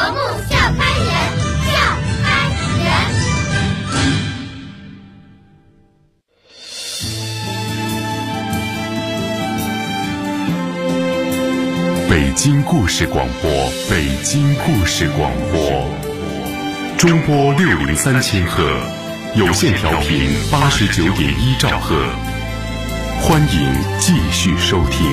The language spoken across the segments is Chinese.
木笑开颜，笑开颜。 北京故事广播，北京故事广播，中波603千赫，有线调频89.1兆赫，欢迎继续收听。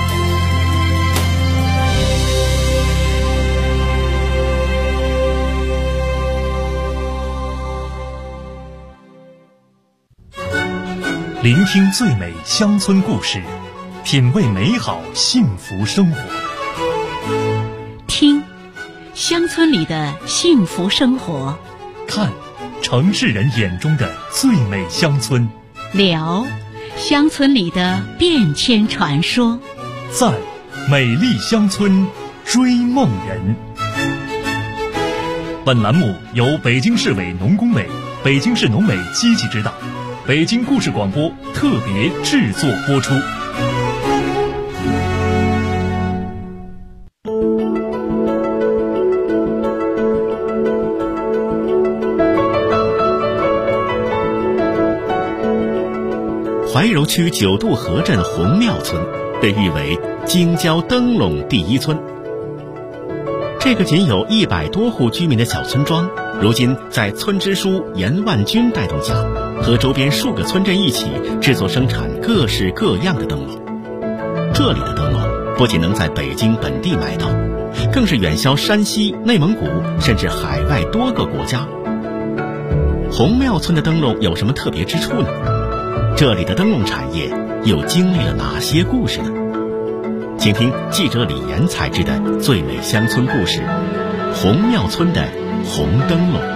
聆听最美乡村故事，品味美好幸福生活。 听乡村里的幸福生活， 看城市人眼中的最美乡村， 聊乡村里的变迁传说， 在美丽乡村追梦人。本栏目由北京市委农工委、北京市农委积极指导，北京故事广播特别制作播出。 怀柔区九渡河镇红庙村被誉为京郊灯笼第一村。这个仅有100多户居民的小村庄，如今在村支书严万军带动下，和周边数个村镇一起制作生产各式各样的灯笼。这里的灯笼不仅能在北京本地买到，更是远销山西、内蒙古甚至海外多个国家。红庙村的灯笼有什么特别之处呢？这里的灯笼产业又经历了哪些故事呢？请听记者李岩采制的最美乡村故事——红庙村的红灯笼。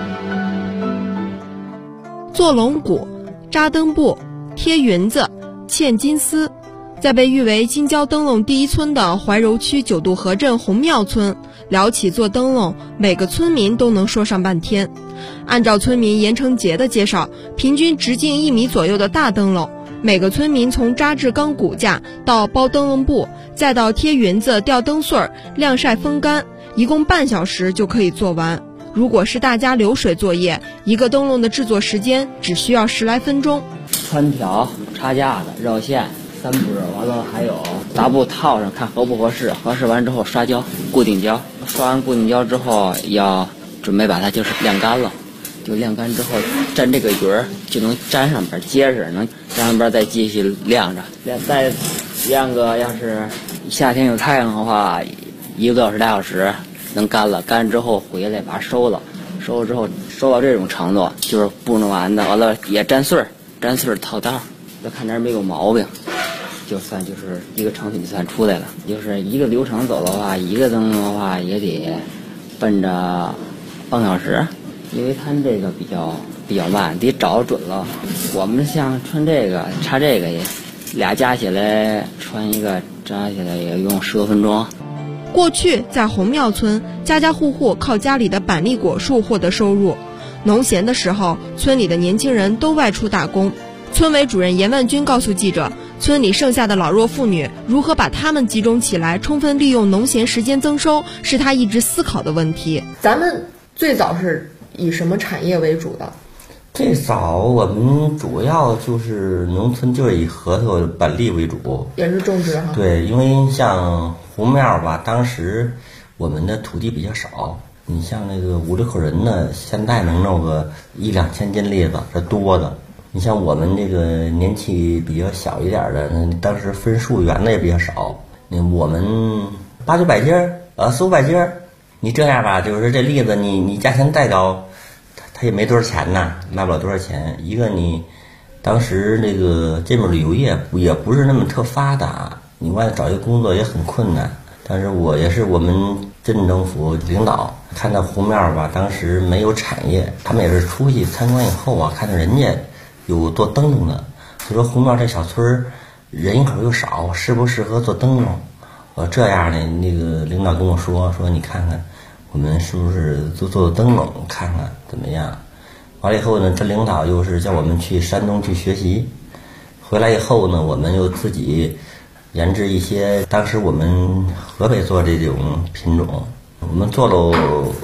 做龙骨、扎灯布、贴云子、嵌金丝，在被誉为京郊灯笼第一村的怀柔区九渡河镇红庙村，聊起做灯笼，每个村民都能说上半天。按照村民严成杰的介绍，平均直径1米左右的大灯笼，每个村民从扎制钢骨架到包灯笼布，再到贴云子、吊灯穗、晾晒风干，一共半小时就可以做完。如果是大家流水作业，一个灯笼的制作时间只需要10来分钟。 穿条、插架子、绕线3步，完了还有打布套上看合不合适，合适完之后刷胶、固定胶，刷完固定胶之后要准备把它就是晾干了，就晾干之后粘这个鱼儿就能粘上边结实，能粘上边再继续晾着，再晾个要是夏天有太阳的话，1个多小时、2小时能干了。干之后回来把它收了，收了之后收到这种程度就是布弄完的，完了也粘穗套套，要看哪儿没有毛病，就算就是一个成品就算出来了。就是一个流程走的话，一个灯笼的话也得奔着半小时，因为它这个比较慢，得找准了。我们像穿这个插这个也俩加起来穿一个扎起来也用10多分钟。 过去在红庙村，家家户户靠家里的板栗果树获得收入。农闲的时候，村里的年轻人都外出打工。村委主任严万军告诉记者，村里剩下的老弱妇女如何把他们集中起来，充分利用农闲时间增收，是他一直思考的问题。 咱们最早是以什么产业为主的？ 最早我们主要就是农村就是以核桃、板栗为主， 也是种植哈。 对，因为像红庙吧，当时我们的土地比较少，你像那个5、6口人呢，现在能弄个1、2千斤栗子是多的。你像我们这个年纪比较小一点的，当时分数员的也比较少，我们8、900斤4、500斤，你这样吧，就是这栗子你价钱再高，它也没多少钱呐，卖不了多少钱。一个你当时那个这边旅游业也不是那么特发达，你外头找一个工作也很困难。但是我也是我们镇政府领导看到红庙吧，当时没有产业，他们也是出去参观以后啊，看到人家有做灯笼的，就说红庙这小村人口又少，适不适合做灯笼？这样呢，那个领导跟我说你看看我们是不是做灯笼，看看怎么样。完了以后呢，这领导又是叫我们去山东去学习，回来以后呢，我们又自己研制一些当时我们河北做这种品种， 我们做了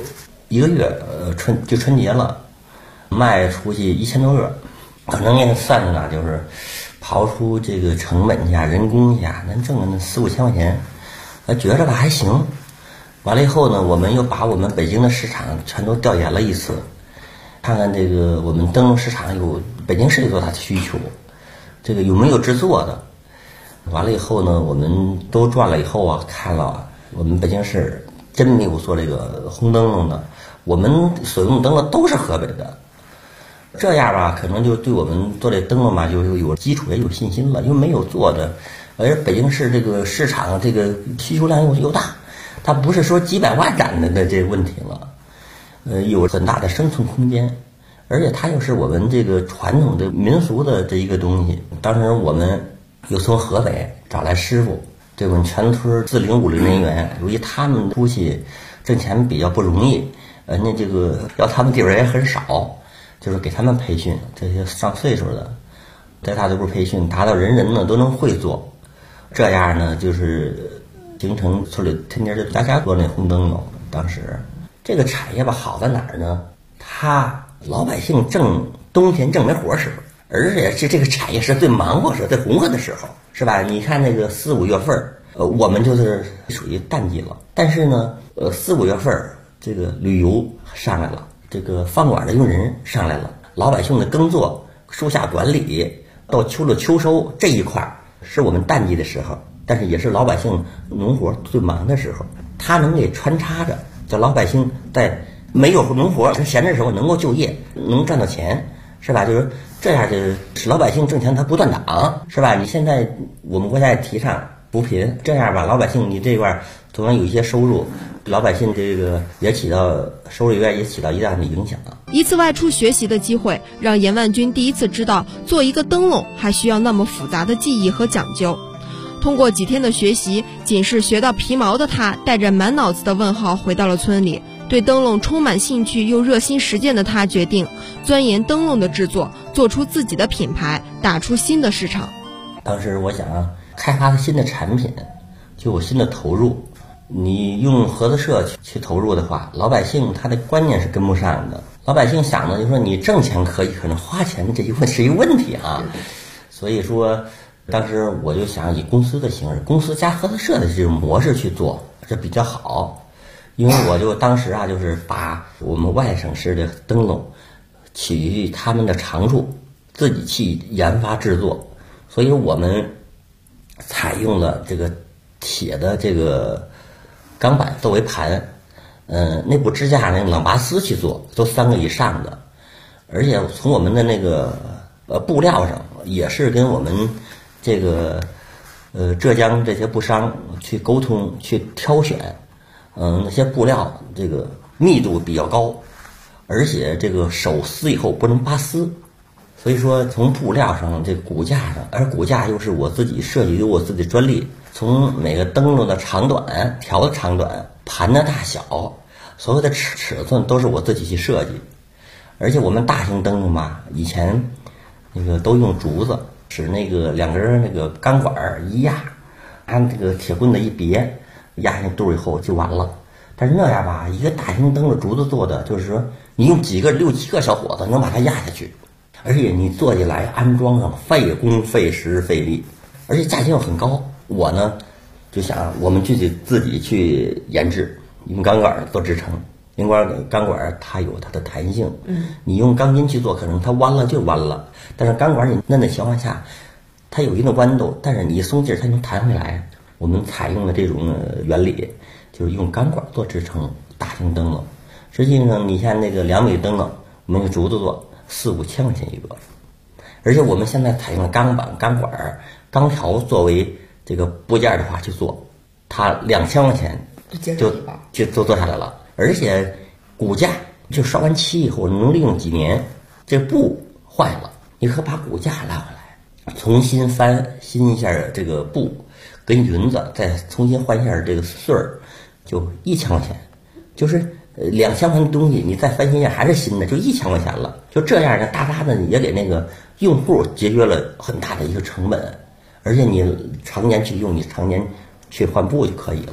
1个月，春节了，卖出去1000多个，可能也算着呢，就是刨出这个成本价、人工价，能挣个4、5千块钱，觉着吧还行。完了以后呢，我们又把我们北京的市场全都调研了一次，看看这个我们灯笼市场有北京市有多大的需求，这个有没有制作的。完了以后呢，我们都转了以后啊，看了我们北京市真没有做这个红灯笼的，我们所用的灯笼都是河北的。这样吧，可能就对我们做这灯笼嘛，就有基础也有信心了，因为没有做的，而北京市这个市场这个需求量又大，它不是说几百万盏的这个问题了，有很大的生存空间，而且它又是我们这个传统的民俗的这一个东西。当时我们又从河北找来师傅，对我们全村40、50人员，由于他们出去挣钱比较不容易，那这个要他们地方也很少，就是给他们培训，这些上岁数的，在大队部培训，达到人人呢都能会做，这样呢就是形成村里天天就家做那红灯笼。当时这个产业吧好在哪儿呢？他老百姓冬天正没活时候，而且这个产业是最忙活、最红火的时候，是吧？你看那个4、5月份，我们就是属于淡季了。但是呢，4、5月份这个旅游上来了，这个饭馆的用人上来了，老百姓的耕作、树下管理到秋了秋收这一块是我们淡季的时候，但是也是老百姓农活最忙的时候。他能给穿插着，叫老百姓在没有农活闲着的时候能够就业，能赚到钱，是吧？就是这样，就是使老百姓挣钱他不断档，是吧？你现在我们国家也提倡扶贫，这样吧，老百姓你这块总要有一些收入，老百姓这个也起到收入以外也起到一定的影响。 一次外出学习的机会，让严万军第一次知道做一个灯笼还需要那么复杂的技艺和讲究。通过几天的学习，仅是学到皮毛的他，带着满脑子的问号回到了村里。对灯笼充满兴趣又热心实践的他，决定钻研灯笼的制作，做出自己的品牌，打出新的市场。 当时我想开发新的产品，就有新的投入。你用合作社去投入的话，老百姓他的观念是跟不上的。老百姓想的就是说，你挣钱可以，可能花钱这是一个问题啊。所以说当时我就想以公司的形式，公司加合作社的这种模式去做，这比较好。因为我就当时就是把我们外省市的灯笼起于他们的长处，自己去研发制作，所以我们采用了这个铁的这个钢板作为盘，内部支架那个朗拔丝去做，都3个以上的，而且从我们的那个布料上也是跟我们这个浙江这些布商去沟通去挑选。那些布料这个密度比较高，而且这个手撕以后不能扒丝，所以说从布料上这个骨架上，而骨架又是我自己设计，有我自己的专利，从每个灯笼的长短、条的长短、盘的大小，所有的尺寸都是我自己去设计。而且我们大型灯笼嘛，以前那个都用竹子，使那个2根那个钢管一压，按这个铁棍子一别，压进肚以后就完了。但是那样吧，一个大型灯笼竹子做的，就是说你用6、7个小伙子能把它压下去，而且你做起来安装上费工费时费力，而且价钱又很高。我呢就想我们自己去研制，用钢管做支撑，因为钢管它有它的弹性，你用钢筋去做，可能它弯了就弯了，但是钢管你嫩的情况下，它有一定的弯度，但是你一松劲它能弹回来。我们采用的这种原理，就是用钢管做支撑大型灯笼。实际上你像那个2米灯笼，我们用竹子做4、5千块钱一个，而且我们现在采用了钢板、钢管、钢条作为这个部件的话去做，它2000块钱就做下来了。而且骨架就烧完漆以后能利用几年，这布坏了你可把骨架拉回来，重新翻新一下这个布跟云子，再重新换一下这个穗儿，就1000块钱，就是2000块钱的东西，你再翻新一下还是新的，就1000块钱了。就这样呢，大大的也给那个用户节约了很大的一个成本，而且你常年去用，你常年去换布就可以了。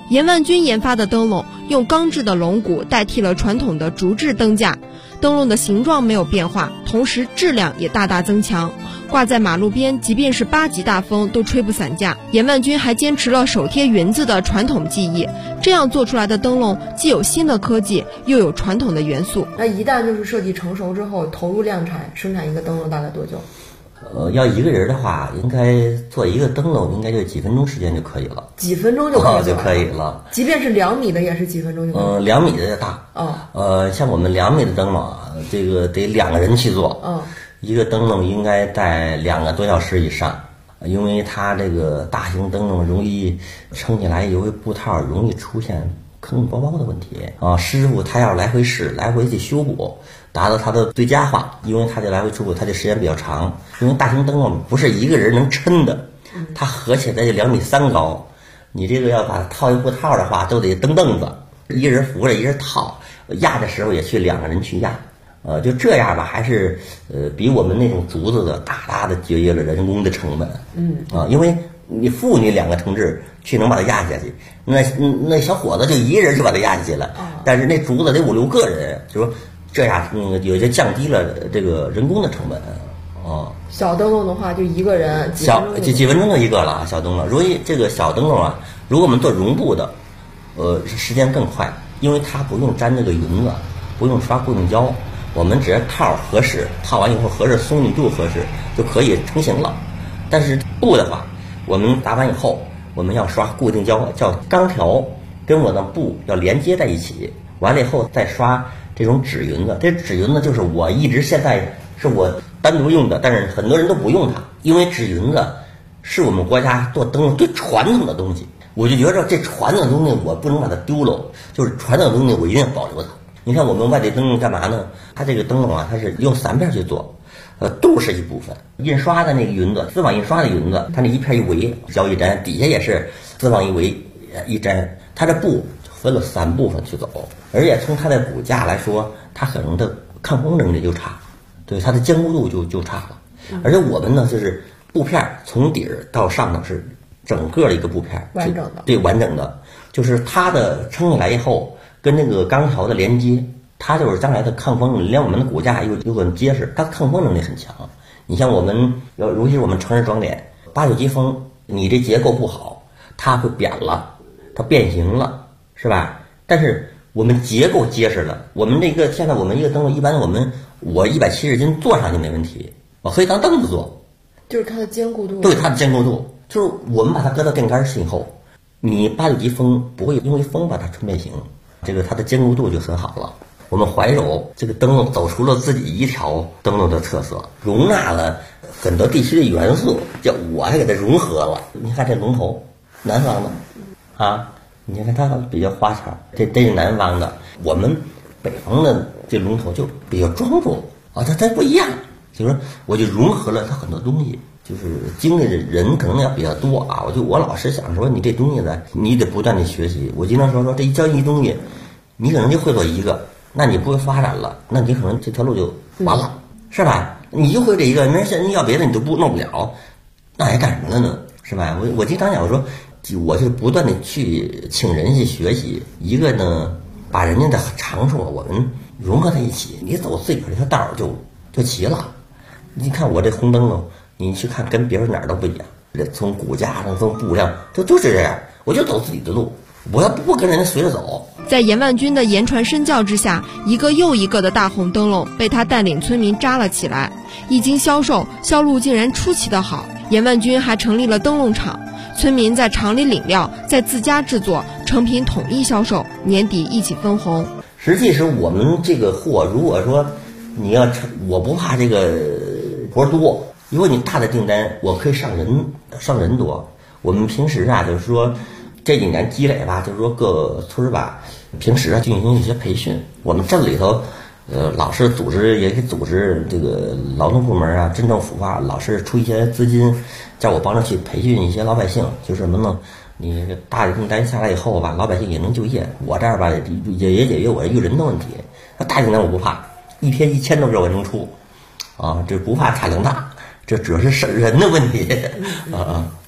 严万军研发的灯笼用钢制的龙骨代替了传统的竹制灯架，灯笼的形状没有变化，同时质量也大大增强。挂在马路边，即便是8级大风都吹不散架。严万军还坚持了手贴云子的传统技艺，这样做出来的灯笼既有新的科技，又有传统的元素。 那一旦就是设计成熟之后，投入量产生产一个灯笼大概多久？ 要一个人的话，应该做一个灯笼，应该就几分钟时间就可以了。 几分钟就可以就可以了。 即便是2米的，也是几分钟就可以了。 2米的大。像我们2米的灯笼啊，这个得2个人去做。一个灯笼应该在2个多小时以上，因为它这个大型灯笼容易撑起来，由于布套容易出现坑坑包包的问题啊。师傅他要来回试，来回去修补，达到它的最佳化。因为它得来回修补，它的时间比较长。因为大型灯笼不是一个人能撑的，它合起来就2.3米高。你这个要把它套一布套的话，都得蹬凳子，一人扶着一人套，压的时候也去2个人去压。就这样吧，还是比我们那种竹子的大大的节约了人工的成本。因为你妇女2个同志去能把它压下去，那小伙子就一个人就把它压下去了。但是那竹子得5、6个人，就说这样也就降低了这个人工的成本。 小灯笼的话就一个人， 几分钟就一个了。小灯笼，如果这个小灯笼啊，如果我们做绒布的，时间更快，因为它不用粘这个云子，不用刷固定胶。我们只要套合适，套完以后合适，松紧度合适就可以成型了。但是布的话，我们打完以后，我们要刷固定胶，叫钢条，跟我的布要连接在一起。完了以后再刷这种纸云子，这纸云子就是我一直现在是我单独用的，但是很多人都不用它，因为纸云子是我们国家做灯笼最传统的东西。我就觉着这传统的东西我不能把它丢了，就是传统的东西我一定要保留它。你看我们外地灯笼干嘛呢？它这个灯笼啊，它是用3片去做，肚是一部分，印刷的那个云子，丝网印刷的云子，它那一片一围，胶一粘，底下也是丝网一围一粘，它这布分了3部分去走，而且从它的骨架来说，它可能的抗风能力就差，对它的坚固度就差了。而且我们呢，就是布片从底儿到上头是整个的一个布片， 完整的， 对，完整的，就是它的撑起来以后。跟那个钢条的连接，它就是将来的抗风能力，连我们的骨架又很结实，它的抗风能力很强。你像我们尤其是我们城市装点，8、9级风，你这结构不好，它会扁了，它变形了，是吧？但是我们结构结实了，我们这个现在我们一个灯笼，一般我170斤坐上去没问题，我可以当凳子坐， 就是它的坚固度。 对，它的坚固度，就是我们把它搁到电杆芯后，你8、9级风不会因为风把它吹变形。这个它的坚固度就很好了。我们怀柔这个灯笼走出了自己一条灯笼的特色，容纳了很多地区的元素，叫我还给它融合了。你看这龙头，南方的啊，你看它比较花俏，这是南方的。我们北方的这龙头就比较庄重啊，它不一样。就是说，我就融合了它很多东西。就是经历的人可能要比较多啊，我老是想说，你这东西呢，你得不断的学习。我经常说这一教一东西，你可能就会做一个，那你不会发展了，那你可能这条路就完了，是吧？你就会这一个，你要别的你都弄不了，那还干什么呢？是吧？我经常讲，我说我是不断的去请人去学习，一个呢，把人家的长处我们融合在一起，你走自己这条道就齐了。你看我这红灯笼。你去看，跟别人哪儿都不一样。从骨架上，从布料，就是这样。我就走自己的路，我要不跟人家随着走。 在严万军的言传身教之下，一个又一个的大红灯笼被他带领村民扎了起来。一经销售，销路竟然出奇的好。严万军还成立了灯笼厂，村民在厂里领料，在自家制作，成品统一销售，年底一起分红。 实际是我们这个货，如果说你要我不怕这个活多。如果你大的订单，我可以上人多。我们平时啊，就是说这几年积累吧，就是说各村吧，平时啊进行一些培训。我们镇里头，老是组织也给组织这个劳动部门啊、镇政府啊，老是出一些资金，叫我帮着去培训一些老百姓。就是什么呢？你大的订单下来以后吧，老百姓也能就业。我这儿吧也解决我育人的问题。那大订单我不怕，一天1000多个我能出，啊，这不怕产量大。这主要是人的问题啊。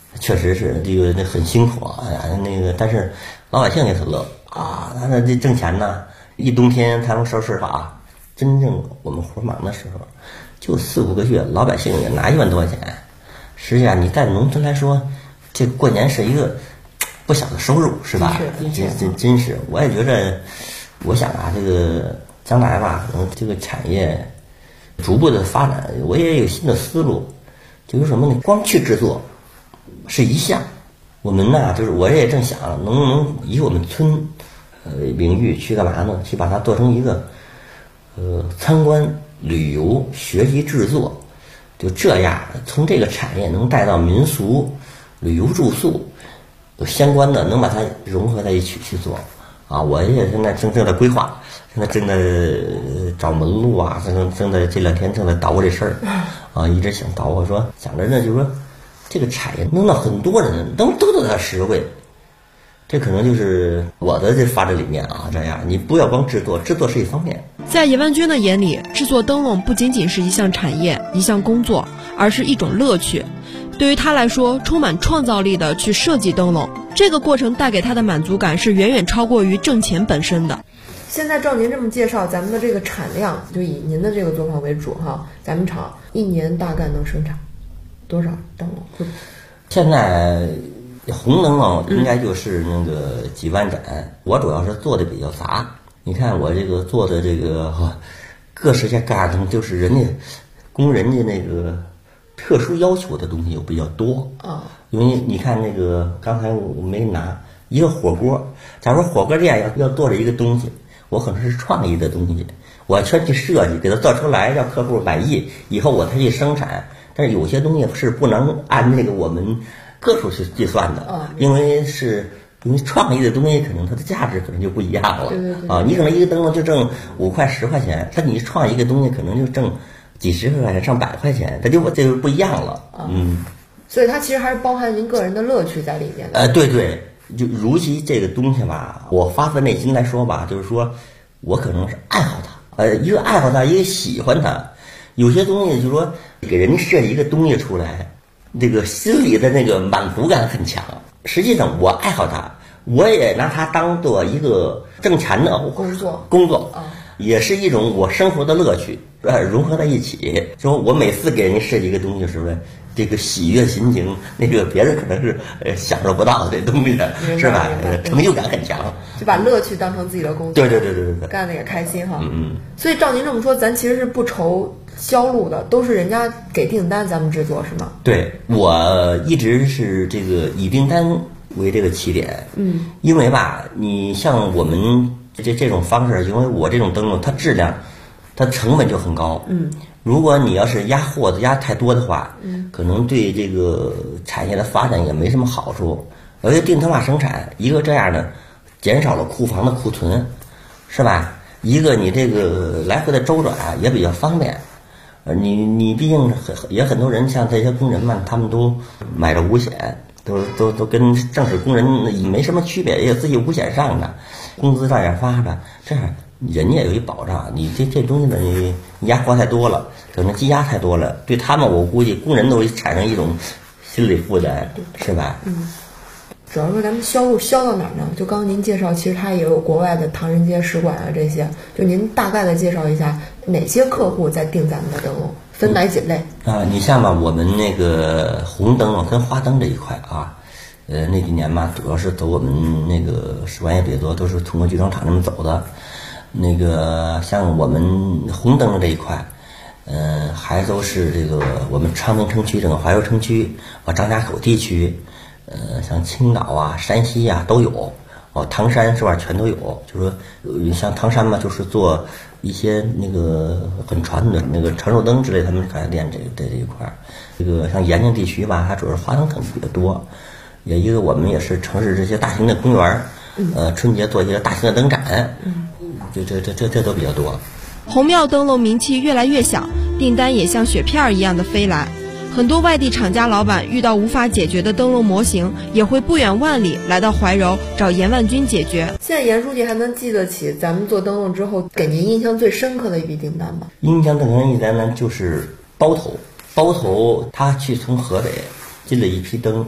确实是这个很辛苦啊，哎呀，但是老百姓也很乐啊，他这挣钱呢，一冬天他们说实话，真正我们活忙的时候，就4、5个月，老百姓也拿1万多块钱。实际上你在农村来说，这过年是一个不小的收入，是吧？真是，我也觉着，我想啊，这个将来吧，可能这个产业逐步的发展，我也有新的思路，就是什么呢？光去制作是一项，我们呢，就是我也正想，能不能以我们村领域去干嘛呢？去把它做成一个参观、旅游、学习制作，就这样，从这个产业能带到民俗、旅游住宿相关的，能把它融合在一起去做。啊，我也现在正在规划，现在正在找门路啊，正在这2天正在捣鼓这事儿，啊，一直想捣鼓，说想着呢，就是说这个产业能让很多人都得到实惠，这可能就是我的这发展理念啊。这样，你不要光制作，制作是一方面。 在严万军的眼里，制作灯笼不仅仅是一项产业、一项工作，而是一种乐趣。对于他来说，充满创造力的去设计灯笼，这个过程带给他的满足感是远远超过于挣钱本身的。 现在照您这么介绍，咱们的这个产量就以您的这个作坊为主哈，咱们厂1年大概能生产多少灯笼？ 现在红灯笼应该就是那个几万盏，我主要是做的比较杂。你看我这个做的这个各式各样的，就是人家供人家那个特殊要求的东西又比较多啊。因为你看那个刚才我没拿一个火锅，假如说火锅店要做着一个东西，我可能是创意的东西，我全去设计，给它做出来，让客户满意，以后我才去生产。但是有些东西是不能按那个我们个数去计算的，因为创意的东西可能它的价值可能就不一样了。 对啊，你可能一个灯笼就挣5块10块钱，但你创意一个东西可能就挣几十块钱上100块钱，它就不一样了。 所以它其实还是包含您个人的乐趣在里面的。 对，就如其这个东西吧，我发自内心来说吧，就是说我可能是爱好它，一个爱好它，一个喜欢它。有些东西就是说给人设计一个东西出来，这个心里的那个满足感很强。实际上我爱好它，我也拿它当做一个挣钱的工作，也是一种我生活的乐趣，融合在一起。说我每次给人设计一个东西，是不是这个喜悦心情，那个别人可能是享受不到的这东西的，是吧？成就感很强， 就把乐趣当成自己的工作。 对， 干的也开心哈。所以照您这么说，咱其实是不愁销路的，都是人家给订单咱们制作，是吗？ 对，我一直是这个以订单为这个起点。因为吧，你像我们这种方式，因为我这种灯笼它质量它成本就很高。如果你要是压货的压太多的话，可能对这个产业的发展也没什么好处。而且定制化生产，一个这样的减少了库房的库存，是吧？一个你这个来回的周转也比较方便。你毕竟也很多人，像这些工人们，他们都买着五险，都跟正式工人没什么区别，也有自己五险上的，工资照样发着，这样人家也有一保障。你这东西呢，你压货太多了，可能积压太多了，对他们我估计工人都会产生一种心理负担，是吧？ 主要说咱们销路销到哪儿呢？就刚刚您介绍，其实它也有国外的唐人街使馆啊这些，就您大概的介绍一下哪些客户在订咱们的灯笼，分哪几类啊？你像吧，我们那个红灯笼跟花灯这一块啊，那几年嘛，主要是走我们那个使馆也比较多，都是通过剧场厂那么走的。那个像我们红灯笼这一块，还都是这个我们昌平城区整个怀柔城区张家口地区。像青岛啊、山西啊都有，唐山是吧？全都有。就是说，像唐山嘛，就是做一些那个很传统的那个长寿灯之类，他们开始练这一块儿。这个像延庆地区吧，它主要是花灯城比较多。也一个我们也是城市这些大型的公园，春节做一些大型的灯展，这都比较多。 红庙灯笼名气越来越响，订单也像雪片一样的飞来。很多外地厂家老板遇到无法解决的灯笼模型，也会不远万里来到怀柔找严万军解决。 现在严书记还能记得起咱们做灯笼之后给您印象最深刻的一笔订单吗？ 印象最深刻一单呢，就是包头他去从河北进了一批灯，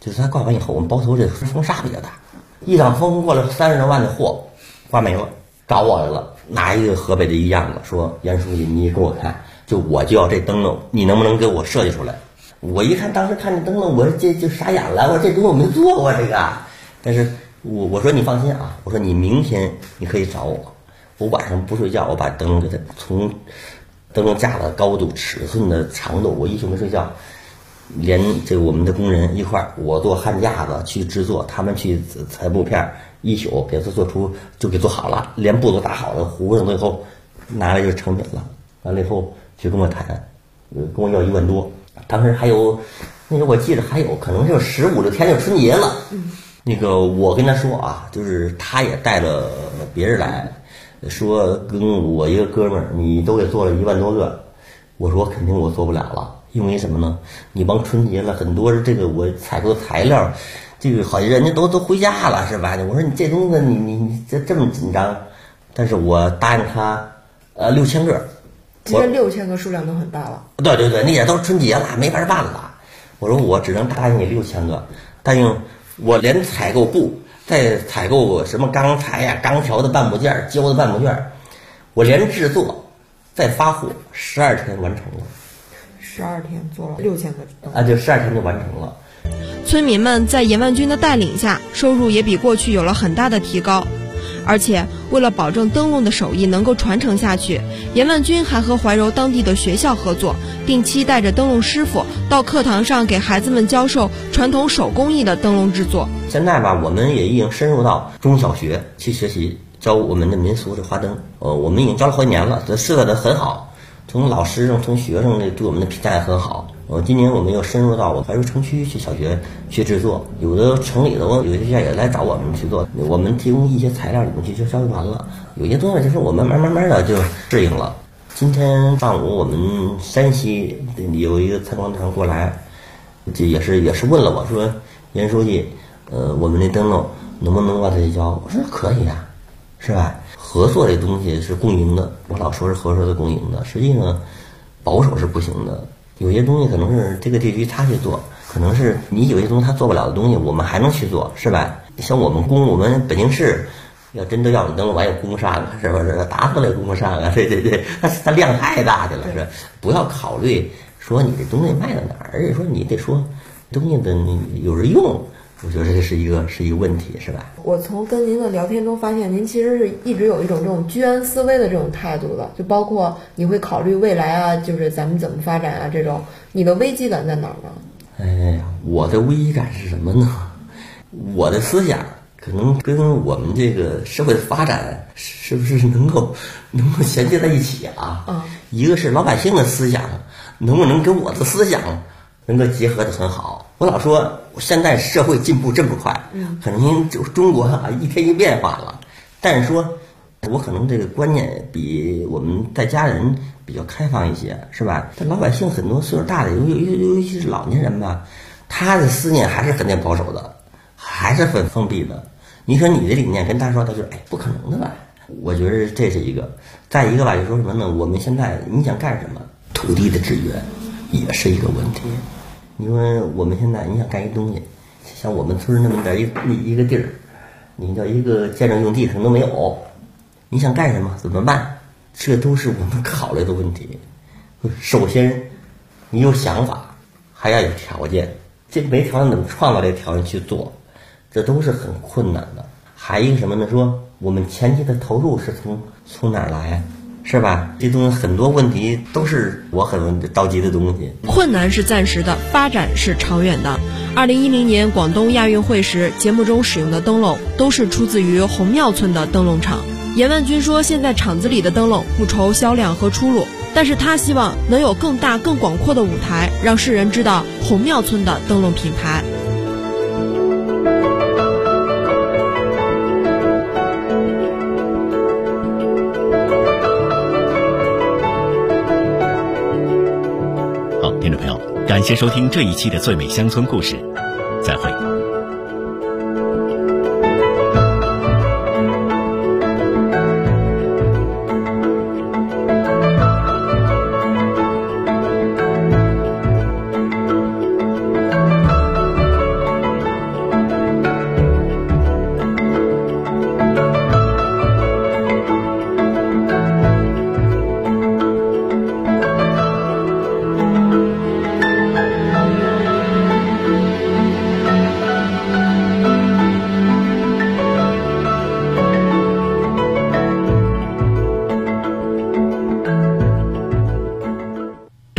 就是它挂完以后，我们包头这风沙比较大，一场风过了30多万的货挂没了，找我来了，拿一个河北的一样子说：“严书记，你给我看，我就要这灯笼，你能不能给我设计出来？”我一看，当时看这灯笼，我这就傻眼了，我说这东西我没做过这个，但是我说你放心啊，我说你明天你可以找我晚上不睡觉，我把灯笼给它从灯笼架的高度、尺寸的长度，我一宿没睡觉，连这个我们的工人一块儿，我做焊架子去制作，他们去裁布片，一宿给它做出就给做好了，连布都打好了，糊上最后拿来就成品了。完了以后就跟我谈，跟我要1万多。当时还有那时候我记得还有可能就15、16天就春节了。那个我跟他说啊，就是他也带了别人来，说跟我一个哥们儿，你都给做了1万多个。我说肯定我做不了了，因为什么呢？你帮春节了，很多这个我采购的材料，这个好像人家都回家了是吧？我说你这东西你这么紧张，但是我答应他6000个。 其实6000个数量都很大了。 对，那也都是春节了，没法办了。我说我只能答应你6000个，答应我连采购布，再采购什么钢材呀、钢条的半部件、胶的半部件，我连制作再发货，12天完成了。 12天做了6000个啊，就12天就完成了。 村民们在严万军的带领下，收入也比过去有了很大的提高。而且为了保证灯笼的手艺能够传承下去，严万军还和怀柔当地的学校合作，定期带着灯笼师傅到课堂上给孩子们教授传统手工艺的灯笼制作。 现在吧，我们也已经深入到中小学去学习教我们的民俗的花灯。我们已经教了好几年了，这设的很好，从老师从学生对我们的评价也很好。今年我们又深入到怀柔城区去小学去制作，有的城里的有些学校也来找我们去做，我们提供一些材料，你们去就教育完了。有些东西就是我们慢慢的就适应了。今天上午我们山西有一个参观团过来，这也是问了我说，严书记，我们这灯笼能不能往他教？我说可以啊，是吧？合作这东西是共赢的，我老说是合作的共赢的，实际上保守是不行的。有些东西可能是这个地区他去做，可能是你有些东西他做不了的东西，我们还能去做，是吧？像我们北京市要真的要你灯笼，还有工商啊，是不是？达不了工商啊，对，它量太大去了，是。不要考虑说你这东西卖到哪儿，说你得说东西的有人用。我觉得这是一个问题，是吧？ 我从跟您的聊天中发现，您其实是一直有一种这种居安思危的这种态度的，就包括你会考虑未来啊，就是咱们怎么发展啊，这种你的危机感在哪儿呢？ 哎呀，我的危机感是什么呢？我的思想可能跟我们这个社会的发展是不是能够衔接在一起啊？一个是老百姓的思想能不能跟我的思想能够结合得很好。我老说现在社会进步这么快，可能就中国一天一变化了，但是说我可能这个观念比我们在家人比较开放一些，是吧？但老百姓很多岁数大的，尤其是老年人吧，他的思念还是很保守的，还是很封闭的。你说你的理念跟他说，他就不可能的吧？我觉得这是一个。再一个吧，就说什么呢？我们现在你想干什么？土地的制约也是一个问题。因为我们现在你想干一东西，像我们村那么点一个地儿，你叫一个建筑用地可能都没有，你想干什么怎么办？这都是我们考虑的问题。首先你有想法，还要有条件，这没条件怎么创造这个条件去做，这都是很困难的。还一个什么呢？说我们前期的投入是从哪儿来，是吧？这东西很多问题都是我很着急的东西。 困难是暂时的，发展是长远的。2010年广东亚运会时，节目中使用的灯笼都是出自于红庙村的灯笼厂。严万军说，现在厂子里的灯笼不愁销量和出路，但是他希望能有更大更广阔的舞台，让世人知道红庙村的灯笼品牌。 听众朋友，感谢收听这一期的最美乡村故事，再会。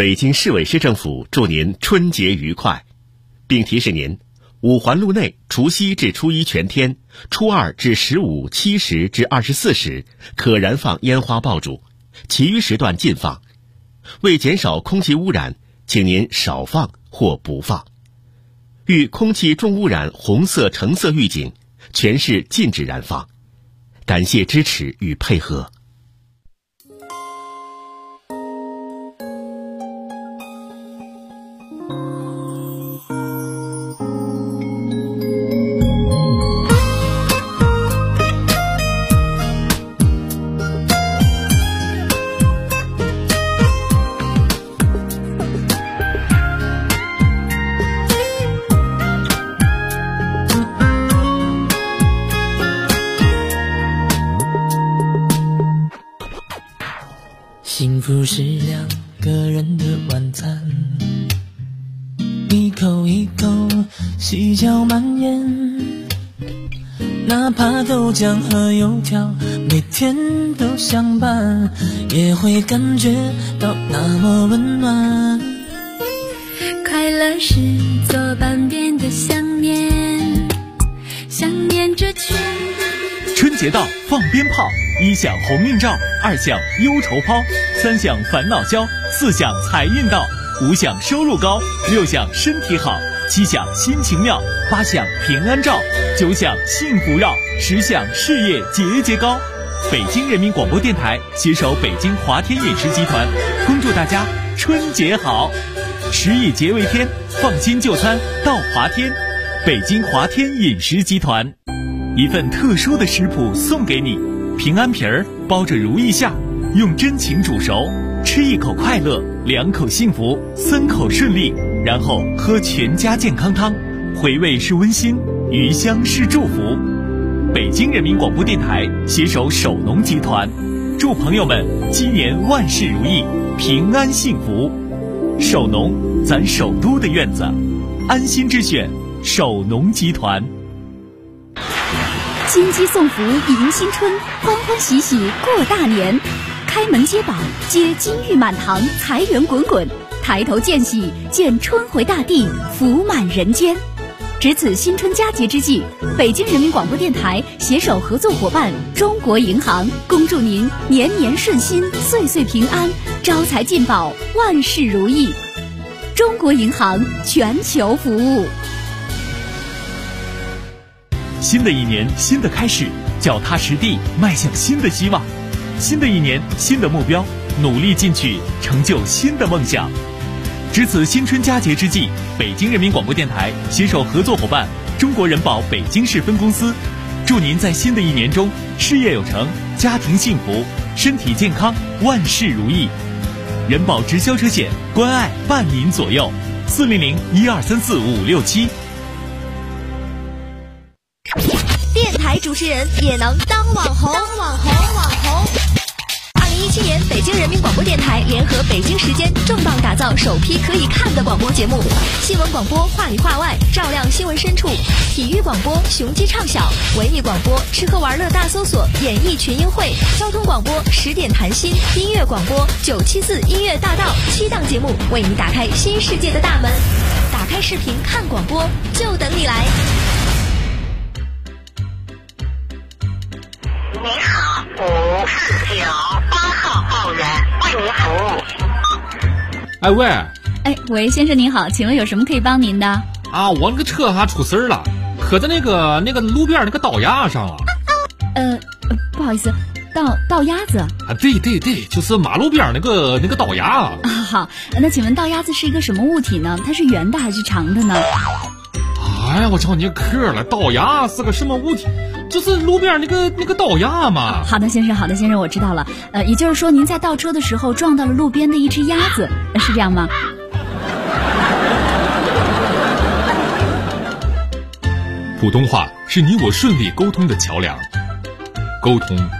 北京市委市政府祝您春节愉快，并提示您，五环路内除夕至初一全天、初二至15、7时至24时可燃放烟花爆竹，其余时段禁放。为减少空气污染，请您少放或不放。遇空气重污染红色、橙色预警，全市禁止燃放。感谢支持与配合。 幸福是两个人的晚餐，一口一口细嚼慢咽，哪怕豆浆和油条每天都相伴，也会感觉到那么温暖。 快乐是左半边的想念，想念着去。 春节到，放鞭炮，一响鸿运照，二响忧愁抛，三响烦恼消，四响财运到，五响收入高，六响身体好，七响心情妙，八响平安照，九响幸福绕，十响事业节节高。北京人民广播电台携手北京华天饮食集团，恭祝大家春节好！食以节为天，放心就餐到华天。北京华天饮食集团，一份特殊的食谱送给你：平安皮儿包着如意馅，用真情煮熟，吃一口快乐，两口幸福，三口顺利，然后喝全家健康汤，回味是温馨，余香是祝福。北京人民广播电台携手首农集团，祝朋友们鸡年万事如意，平安幸福。首农，咱首都的院子，安心之选，首农集团。 金鸡送福迎新春，欢欢喜喜过大年。开门接宝，接金玉满堂，财源滚滚；抬头见喜，见春回大地，福满人间。值此新春佳节之际，北京人民广播电台携手合作伙伴中国银行，恭祝您年年顺心，岁岁平安，招财进宝，万事如意。中国银行全球服务。 新的一年，新的开始，脚踏实地，迈向新的希望。新的一年，新的目标，努力进取，成就新的梦想。值此新春佳节之际，北京人民广播电台携手合作伙伴中国人保北京市分公司，祝您在新的一年中事业有成，家庭幸福，身体健康，万事如意。人保直销车险，关爱伴您左右，400-1234-5567。 电台主持人也能当网红。2017年，北京人民广播电台联合北京时间重磅打造首批可以看的广播节目：新闻广播话里话外，照亮新闻深处；体育广播雄鸡唱晓；文艺广播吃喝玩乐大搜索，演艺群英会；交通广播10点谈心；音乐广播974音乐大道。7档节目为你打开新世界的大门。打开视频看广播，就等你来。 您好，549-8号报员为您服务。 哎喂， 喂，先生您好，请问有什么可以帮您的？ 啊，我那个车还出事儿了，磕在那个路边那个道牙上了。 不好意思，道鸭子啊？ 对，就是马路边那个道牙啊。 好，那请问道鸭子是一个什么物体呢？它是圆的还是长的呢？ 哎呀，我瞧你磕了，道牙是个什么物体？就是路边那个道牙嘛。 好的，先生，我知道了。也就是说，您在倒车的时候撞到了路边的一只鸭子，是这样吗？ 普通话是你我顺利沟通的桥梁，沟通